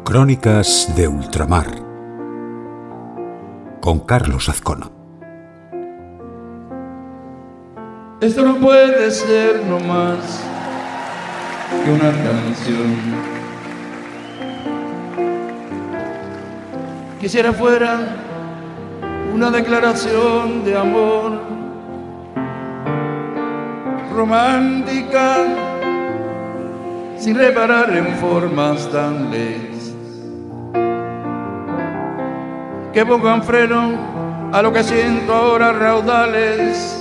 Crónicas de Ultramar con Carlos Azcona. Esto no puede ser no más que una canción. Quisiera fuera una declaración de amor romántica, sin reparar en formas tan leves que pongan freno a lo que siento ahora, raudales.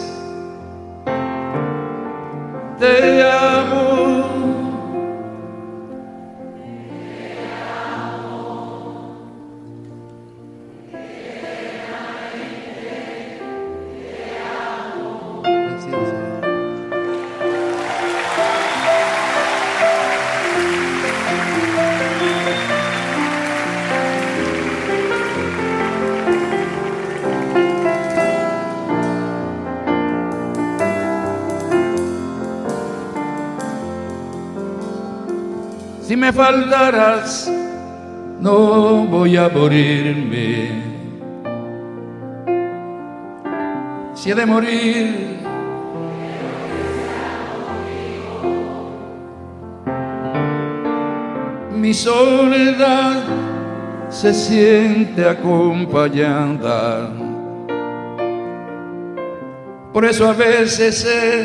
Te amo. Si me faltaras, no voy a morirme. Si he de morir, mi soledad se siente acompañada. Por eso a veces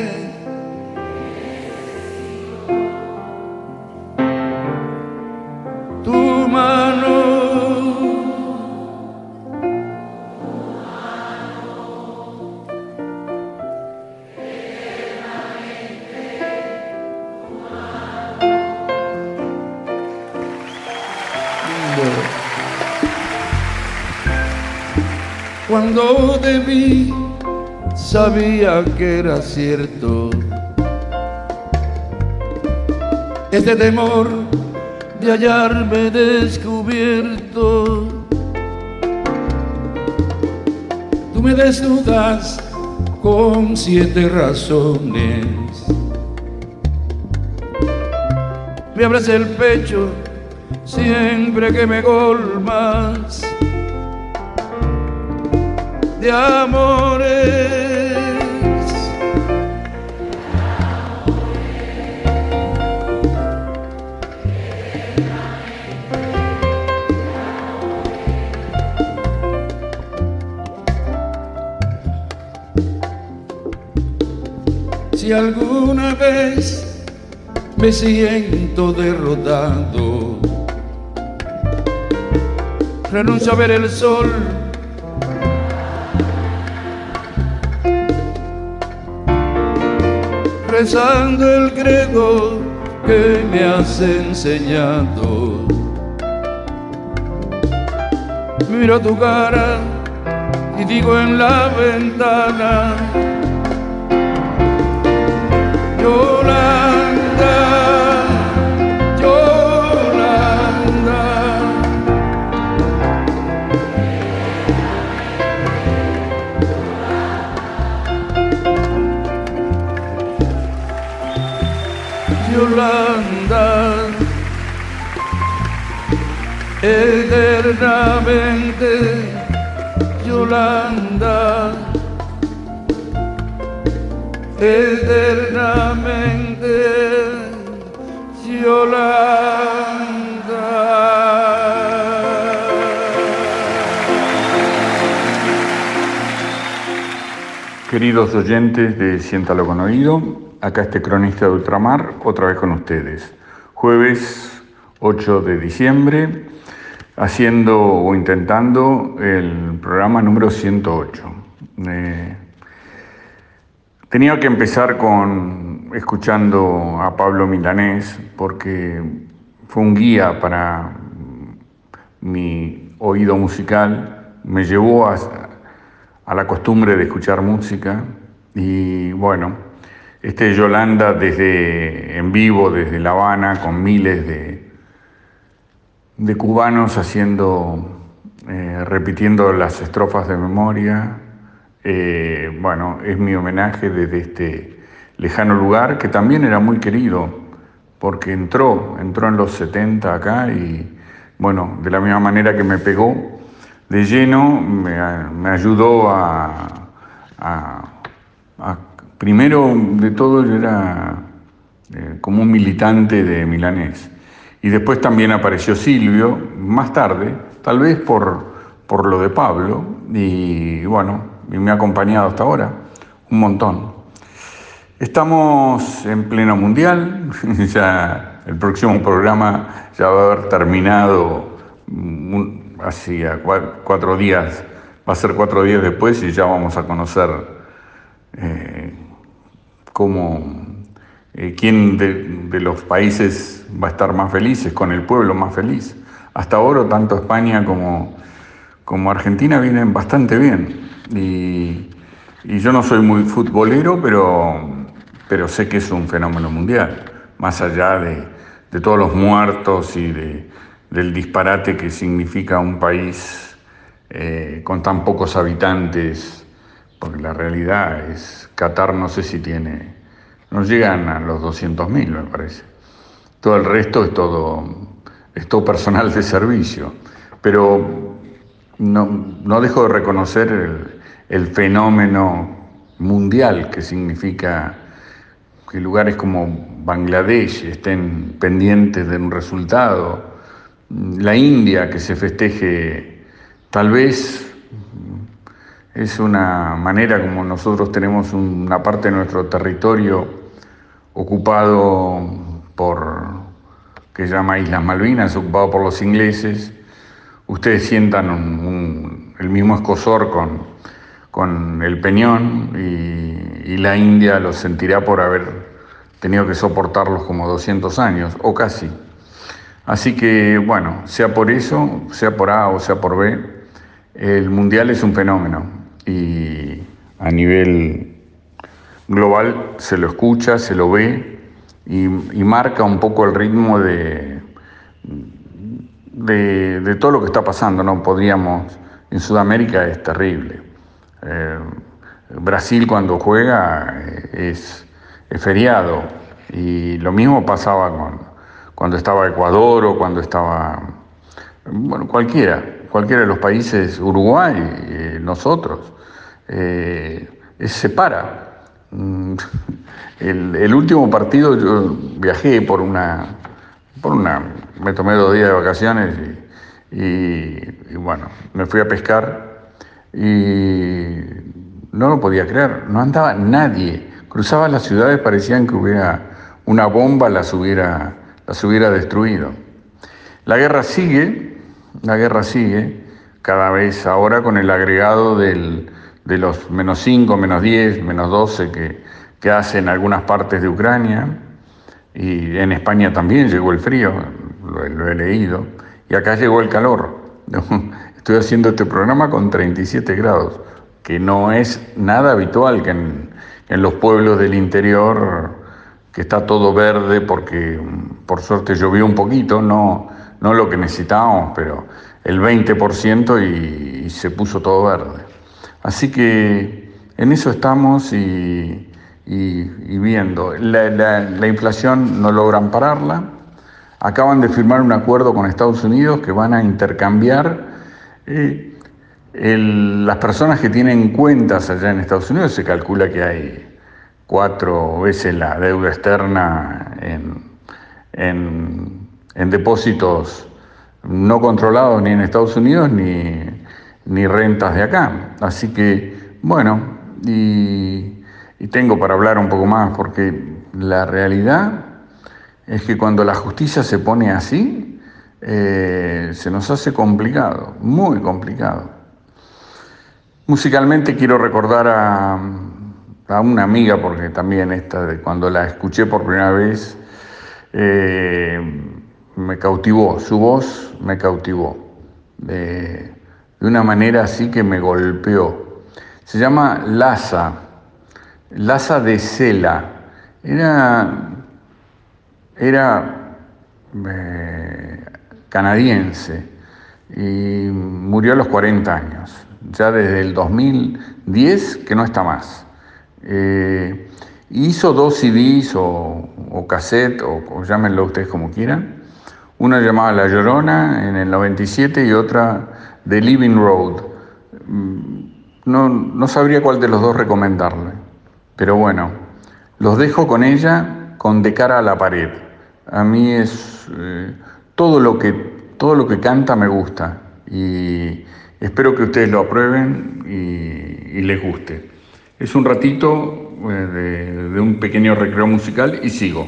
tu mano, cuando de mí sabía que era cierto este temor de hallarme descubierto. Tú me desnudas con 7 razones, me abres el pecho siempre que me colmas de amores. Si alguna vez me siento derrotado, renuncio a ver el sol, rezando el credo que me has enseñado. Miro tu cara y digo en la ventana: Yolanda, Yolanda. Yolanda, eternamente, Yolanda, eternamente, Yolanda. Queridos oyentes de Siéntalo con Oído, acá este cronista de Ultramar, otra vez con ustedes. Jueves 8 de diciembre, haciendo o intentando el programa número 108. Tenía que empezar escuchando a Pablo Milanés, porque fue un guía para mi oído musical, me llevó a la costumbre de escuchar música. Y bueno, Yolanda en vivo desde La Habana, con miles de cubanos repitiendo las estrofas de memoria. Bueno, es mi homenaje desde este lejano lugar, que también era muy querido, porque entró en los 70 acá y bueno, de la misma manera que me pegó de lleno, me ayudó primero de todo yo era como un militante de Milanés. Y después también apareció Silvio, más tarde, tal vez por lo de Pablo, y bueno, y me ha acompañado hasta ahora, un montón. Estamos en pleno mundial, ya el próximo programa ya va a haber terminado hacía 4 días, va a ser 4 días después y ya vamos a conocer quién de los países va a estar más felices, con el pueblo más feliz. Hasta ahora tanto España como Argentina vienen bastante bien y yo no soy muy futbolero, pero sé que es un fenómeno mundial, más allá de todos los muertos y del disparate que significa un país con tan pocos habitantes, porque la realidad es, Qatar no sé si no llegan a los 200.000, me parece. Todo el resto es todo personal de servicio, pero no dejo de reconocer el fenómeno mundial que significa que lugares como Bangladesh estén pendientes de un resultado, la India que se festeje, tal vez es una manera como nosotros tenemos una parte de nuestro territorio ocupado que se llama Islas Malvinas, ocupado por los ingleses, ustedes sientan el mismo escozor con el Peñón y la India los sentirá por haber tenido que soportarlos como 200 años, o casi. Así que, bueno, sea por eso, sea por A o sea por B, el Mundial es un fenómeno y a nivel global se lo escucha, se lo ve y marca un poco el ritmo de todo lo que está pasando, ¿no? En Sudamérica es terrible. Brasil cuando juega es feriado y lo mismo pasaba cuando estaba Ecuador o cuando estaba, bueno, cualquiera de los países, Uruguay, nosotros, se para. El último partido yo viajé me tomé 2 días de vacaciones y bueno, me fui a pescar y no lo podía creer, no andaba nadie. Cruzaba las ciudades, parecían que hubiera una bomba, las hubiera destruido. La guerra sigue, cada vez ahora con el agregado de los -5, -10, -12 que hacen algunas partes de Ucrania, y en España también llegó el frío, lo he leído, y acá llegó el calor. Estoy haciendo este programa con 37 grados, que no es nada habitual que en los pueblos del interior, que está todo verde porque por suerte llovió un poquito, no lo que necesitábamos, pero el 20% y se puso todo verde. Así que en eso estamos y viendo. La inflación no logran pararla. Acaban de firmar un acuerdo con Estados Unidos que van a intercambiar las personas que tienen cuentas allá en Estados Unidos. Se calcula que hay 4 veces la deuda externa en depósitos no controlados ni en Estados Unidos ni rentas de acá. Así que, bueno, y tengo para hablar un poco más, porque la realidad es que cuando la justicia se pone así, se nos hace complicado, muy complicado. Musicalmente quiero recordar a una amiga, porque también cuando la escuché por primera vez, me cautivó, su voz me cautivó, de una manera así que me golpeó. Se llama Laza de Sela. Era canadiense y murió a los 40 años, ya desde el 2010 que no está más. Hizo 2 CDs o cassette, o llámenlo ustedes como quieran. Una llamada La Llorona en el 97 y otra The Living Road. No sabría cuál de los dos recomendarle, pero bueno, los dejo con ella, con De cara a la pared. A mí es todo lo que canta me gusta y espero que ustedes lo aprueben y les guste. Es un ratito de un pequeño recreo musical y sigo.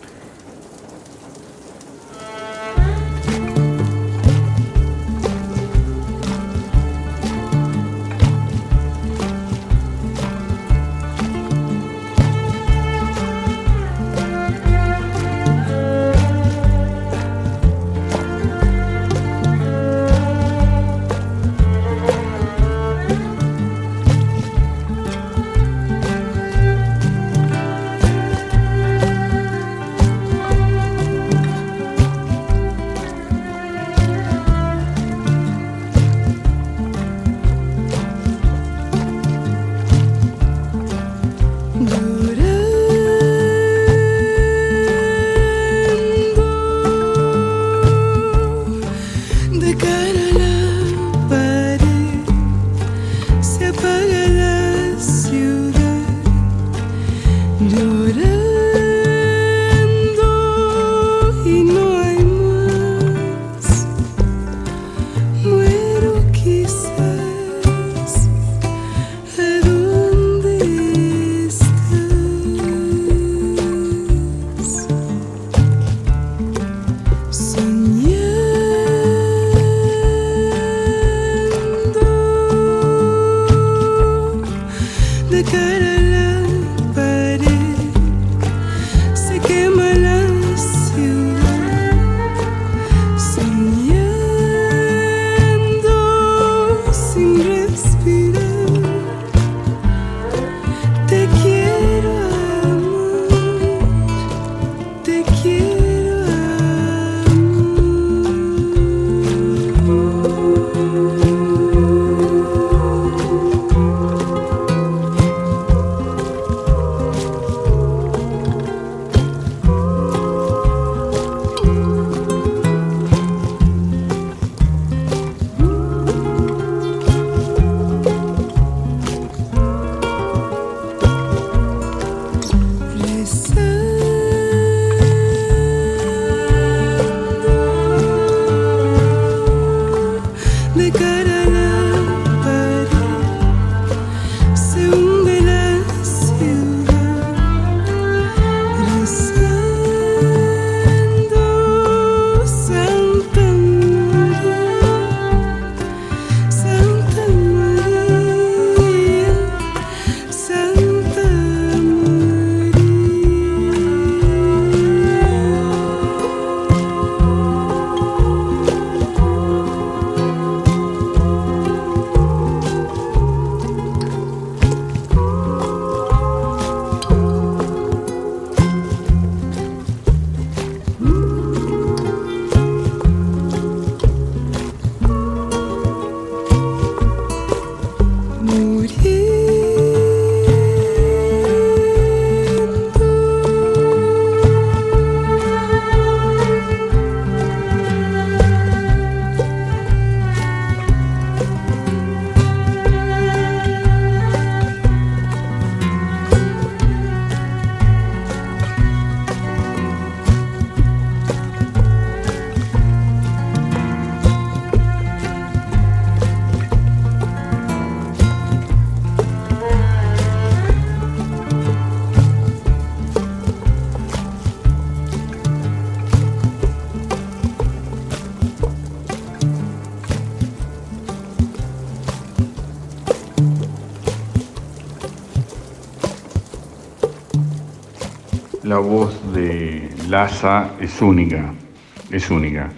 La voz de Laza es única, es única.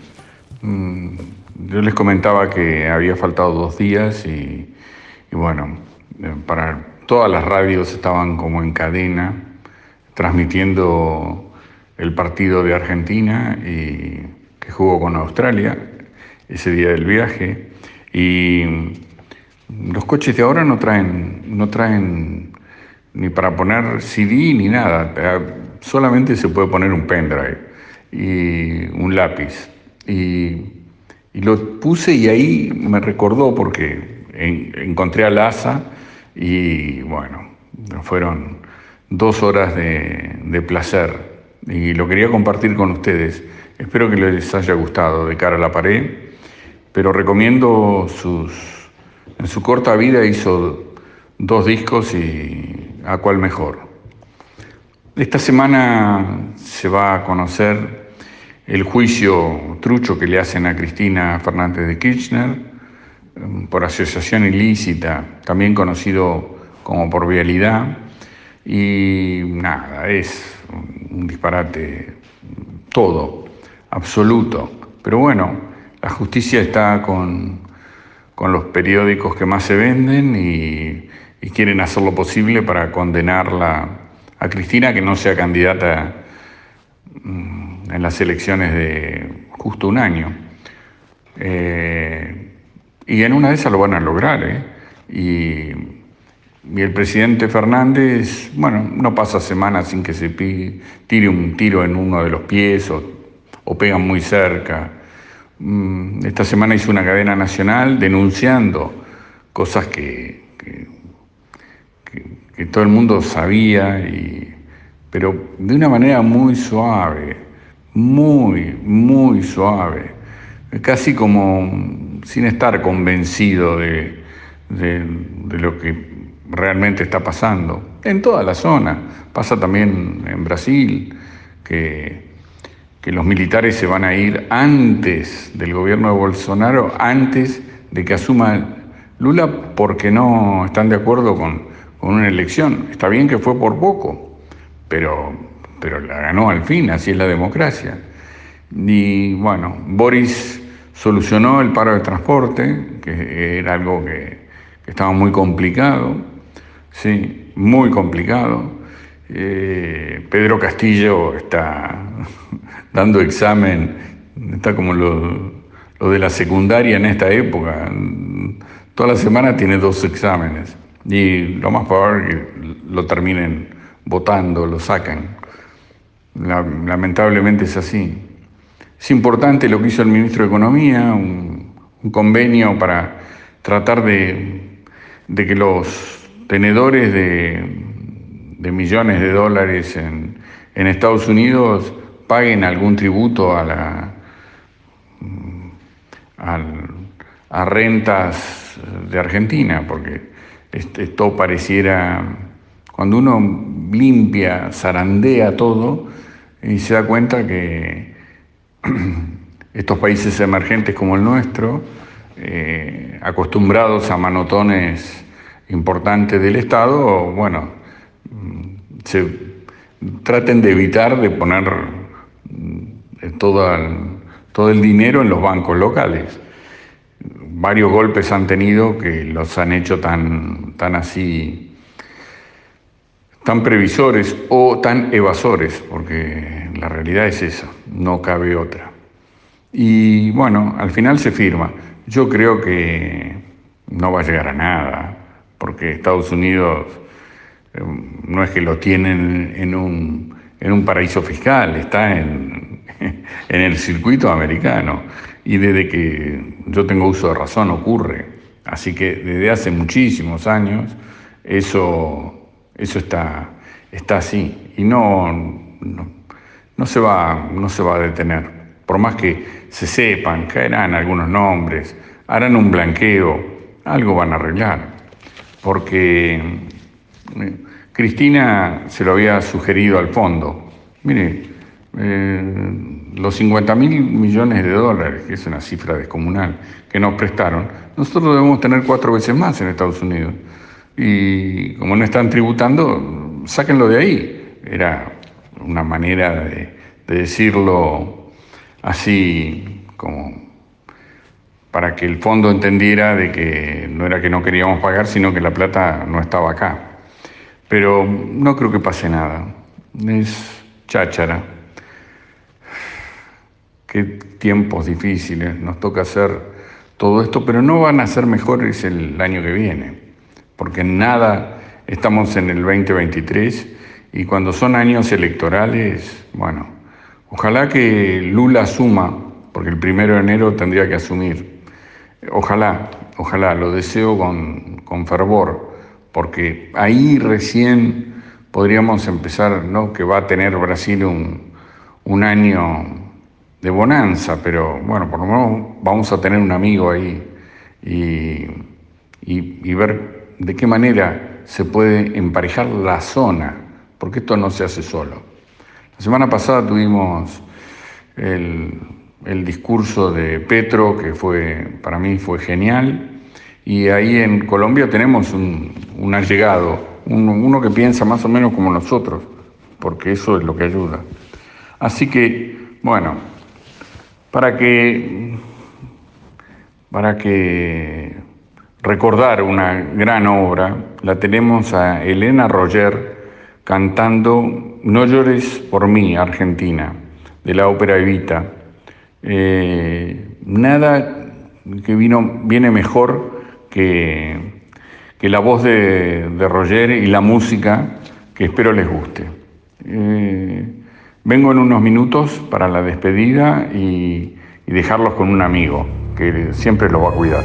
Yo les comentaba que había faltado 2 días y bueno, para todas las radios estaban como en cadena transmitiendo el partido de Argentina y que jugó con Australia ese día del viaje, y los coches de ahora no traen ni para poner CD ni nada, solamente se puede poner un pendrive y un lápiz y lo puse y ahí me recordó porque encontré a Laza y bueno, fueron 2 horas de placer y lo quería compartir con ustedes. Espero que les haya gustado De cara a la pared, pero recomiendo en su corta vida hizo 2 discos y a cuál mejor. Esta semana se va a conocer el juicio trucho que le hacen a Cristina Fernández de Kirchner por asociación ilícita, también conocido como por vialidad, y nada, es un disparate todo, absoluto. Pero bueno, la justicia está con los periódicos que más se venden y quieren hacer lo posible para condenarla a Cristina, que no sea candidata en las elecciones de justo un año. Y en una de esas lo van a lograr, Y el presidente Fernández, bueno, no pasa semana sin que se tire un tiro en uno de los pies o pegan muy cerca. Esta semana hizo una cadena nacional denunciando cosas que todo el mundo sabía, pero de una manera muy suave, muy suave, casi como sin estar convencido de lo que realmente está pasando. En toda la zona, pasa también en Brasil, que los militares se van a ir antes del gobierno de Bolsonaro, antes de que asuma Lula, porque no están de acuerdo con una elección. Está bien que fue por poco, pero la ganó al fin, así es la democracia. Y bueno, Boris solucionó el paro de transporte, que era algo que estaba muy complicado, sí, muy complicado. Pedro Castillo está dando examen, está como lo de la secundaria en esta época. Toda la semana tiene 2 exámenes y lo más probable es que lo terminen votando, lo sacan. Lamentablemente es así. Es importante lo que hizo el ministro de Economía, un convenio para tratar de que los tenedores de millones de dólares en Estados Unidos paguen algún tributo a rentas de Argentina, porque esto pareciera, cuando uno limpia, zarandea todo y se da cuenta que estos países emergentes como el nuestro, acostumbrados a manotones importantes del Estado, bueno, traten de evitar de poner todo el dinero en los bancos locales. Varios golpes han tenido que los han hecho tan previsores o tan evasores, porque la realidad es esa, no cabe otra. Y bueno, al final se firma. Yo creo que no va a llegar a nada, porque Estados Unidos no es que lo tienen en un paraíso fiscal, está en el circuito americano. Y desde que yo tengo uso de razón ocurre. Así que desde hace muchísimos años eso está así. Y no se va a detener. Por más que se sepan, caerán algunos nombres, harán un blanqueo, algo van a arreglar. Porque Cristina se lo había sugerido al fondo. Mire, los 50.000 millones de dólares, que es una cifra descomunal, que nos prestaron, nosotros debemos tener 4 veces más en Estados Unidos. Y como no están tributando, sáquenlo de ahí. Era una manera de decirlo así, como para que el fondo entendiera de que no era que no queríamos pagar, sino que la plata no estaba acá. Pero no creo que pase nada. Es cháchara. Qué tiempos difíciles, nos toca hacer todo esto, pero no van a ser mejores el año que viene, porque en nada estamos en el 2023 y cuando son años electorales, bueno, ojalá que Lula asuma porque el 1 de enero tendría que asumir. Ojalá, lo deseo con fervor, porque ahí recién podríamos empezar, ¿no? Que va a tener Brasil un año de bonanza, pero bueno, por lo menos vamos a tener un amigo ahí y ver de qué manera se puede emparejar la zona, porque esto no se hace solo. La semana pasada tuvimos el discurso de Petro, que para mí fue genial, y ahí en Colombia tenemos un allegado, uno que piensa más o menos como nosotros, porque eso es lo que ayuda. Así que, bueno, para que recordar una gran obra, la tenemos a Elena Roger cantando No llores por mí, Argentina, de la ópera Evita. Nada que viene mejor que la voz de Roger y la música, que espero les guste. Vengo en unos minutos para la despedida y dejarlos con un amigo que siempre los va a cuidar.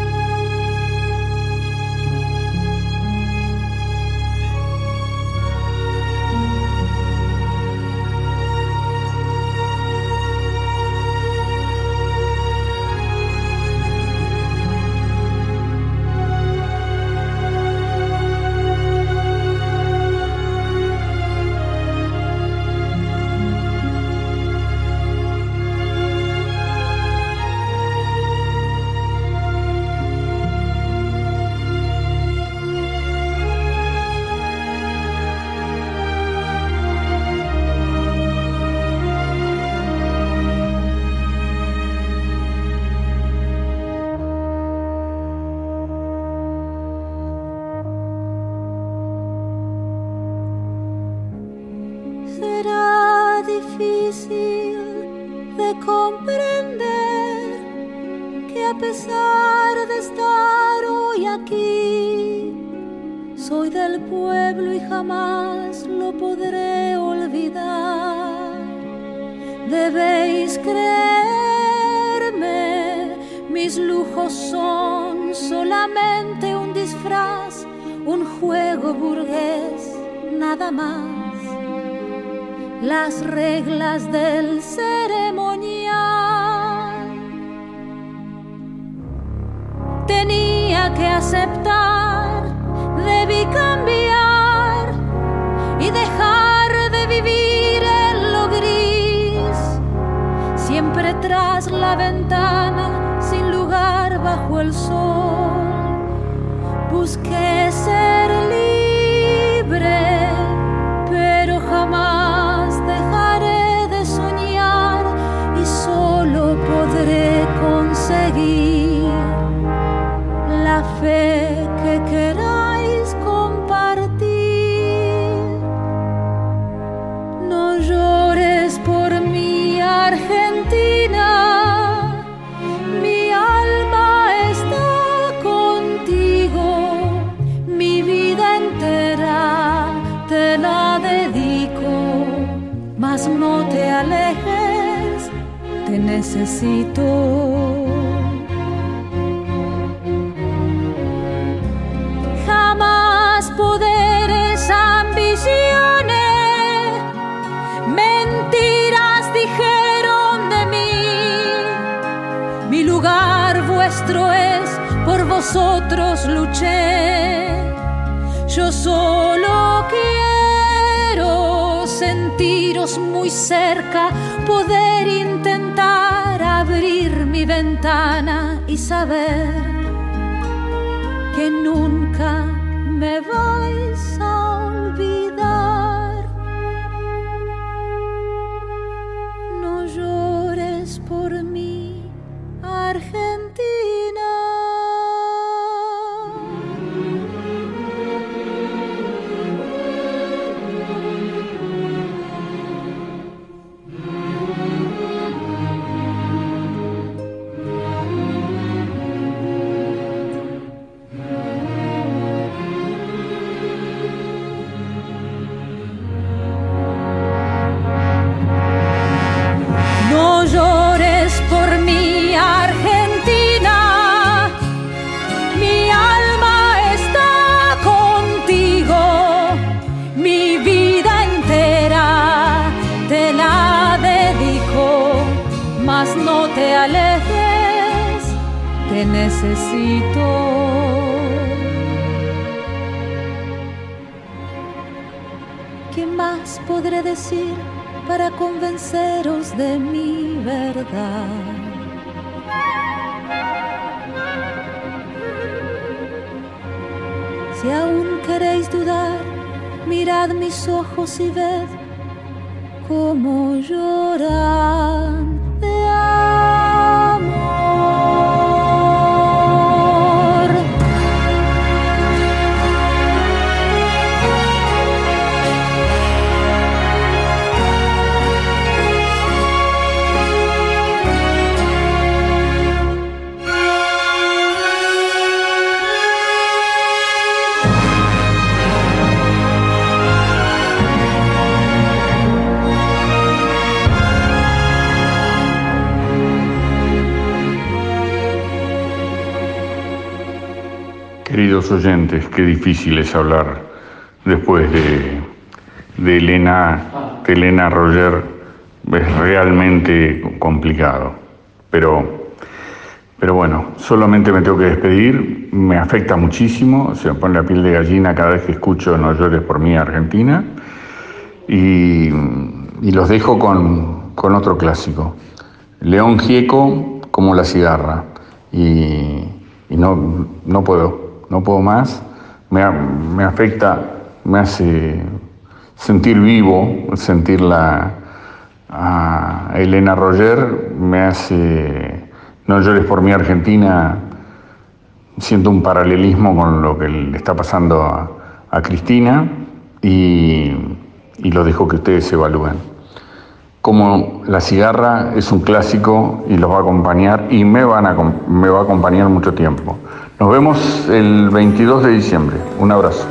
Las reglas del ceremonial tenía que aceptar, debí cambiar y dejar de vivir en lo gris, siempre tras la ventana, sin lugar bajo el sol. Busqué ser libre, pero jamás dejaré de soñar y solo podré conseguir la fe que queráis compartir. No llores por mí, Argentina, mi alma está contigo, mi vida entera te la dedico, mas no te alejes, te necesito. Jamás poderes, ambiciones, mentiras dijeron de mí. Mi lugar vuestro es, por vosotros luché. Yo solo quiero sentiros muy cerca, poder intentar abrir mi ventana y saber que nunca me vais a olvidar. No llores por mí, Argentina. mi vida entera te la dedico, mas no te alejes, te necesito. ¿Qué más podré decir para convenceros de mi verdad? Si aún queréis dudar, mirad mis ojos y ved cómo lloran de amor. Queridos oyentes, qué difícil es hablar después de Elena Roger, es realmente complicado, pero bueno, solamente me tengo que despedir, me afecta muchísimo, se me pone la piel de gallina cada vez que escucho No llores por mí, Argentina, y los dejo con otro clásico, León Gieco, Como la cigarra, y no puedo más, me afecta, me hace sentir vivo, sentirla a Elena Roger, me hace No llores por mí, Argentina, siento un paralelismo con lo que le está pasando a Cristina y lo dejo que ustedes evalúen. Como la cigarra es un clásico y los va a acompañar y me va a acompañar mucho tiempo. Nos vemos el 22 de diciembre. Un abrazo.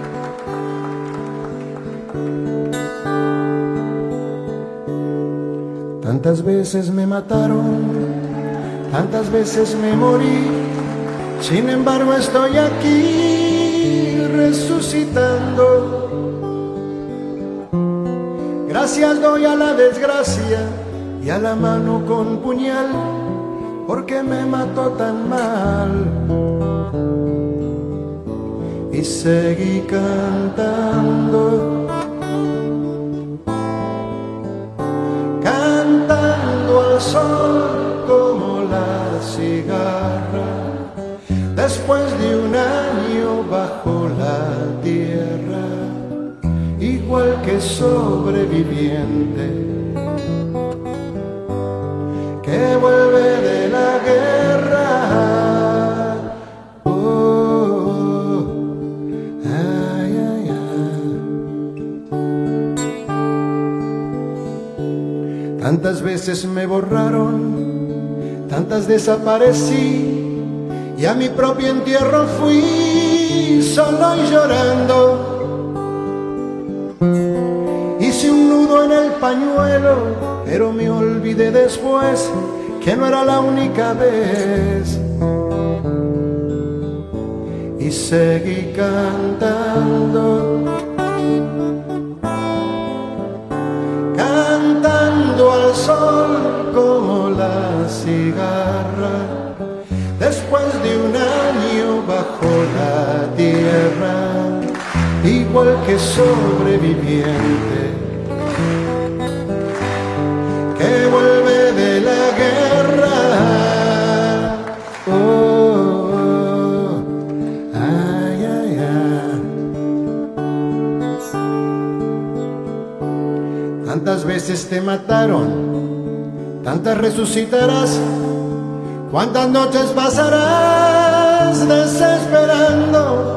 Tantas veces me mataron, tantas veces me morí, sin embargo estoy aquí resucitando. Gracias doy a la desgracia y a la mano con puñal, porque me mató tan mal. Y seguí cantando, cantando al sol como la cigarra, después de un año bajo la tierra, igual que sobreviviente que vuelve de la guerra. Oh, ay, ay, ay. Tantas veces me borraron, tantas desaparecí, y a mi propio entierro fui solo y llorando. Hice un nudo en el pañuelo, pero me olvidé después que no era la única vez. Y seguí cantando, cantando al sol como la cigarra, después de un año bajo la tierra, igual que sobreviviente que vuelve de la guerra. Oh, ay, ay, ay. Tantas veces te mataron, tantas resucitarás, cuántas noches pasarás desesperando.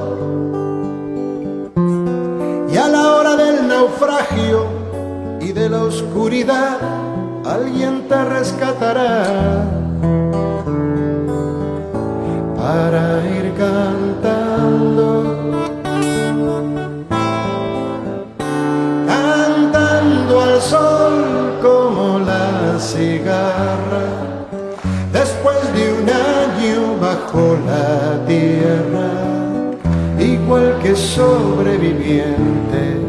Y a la hora del naufragio y de la oscuridad, alguien te rescatará para ir cantando, cantando al sol como la cigarra, después de un año bajo la tierra, igual que sobreviviente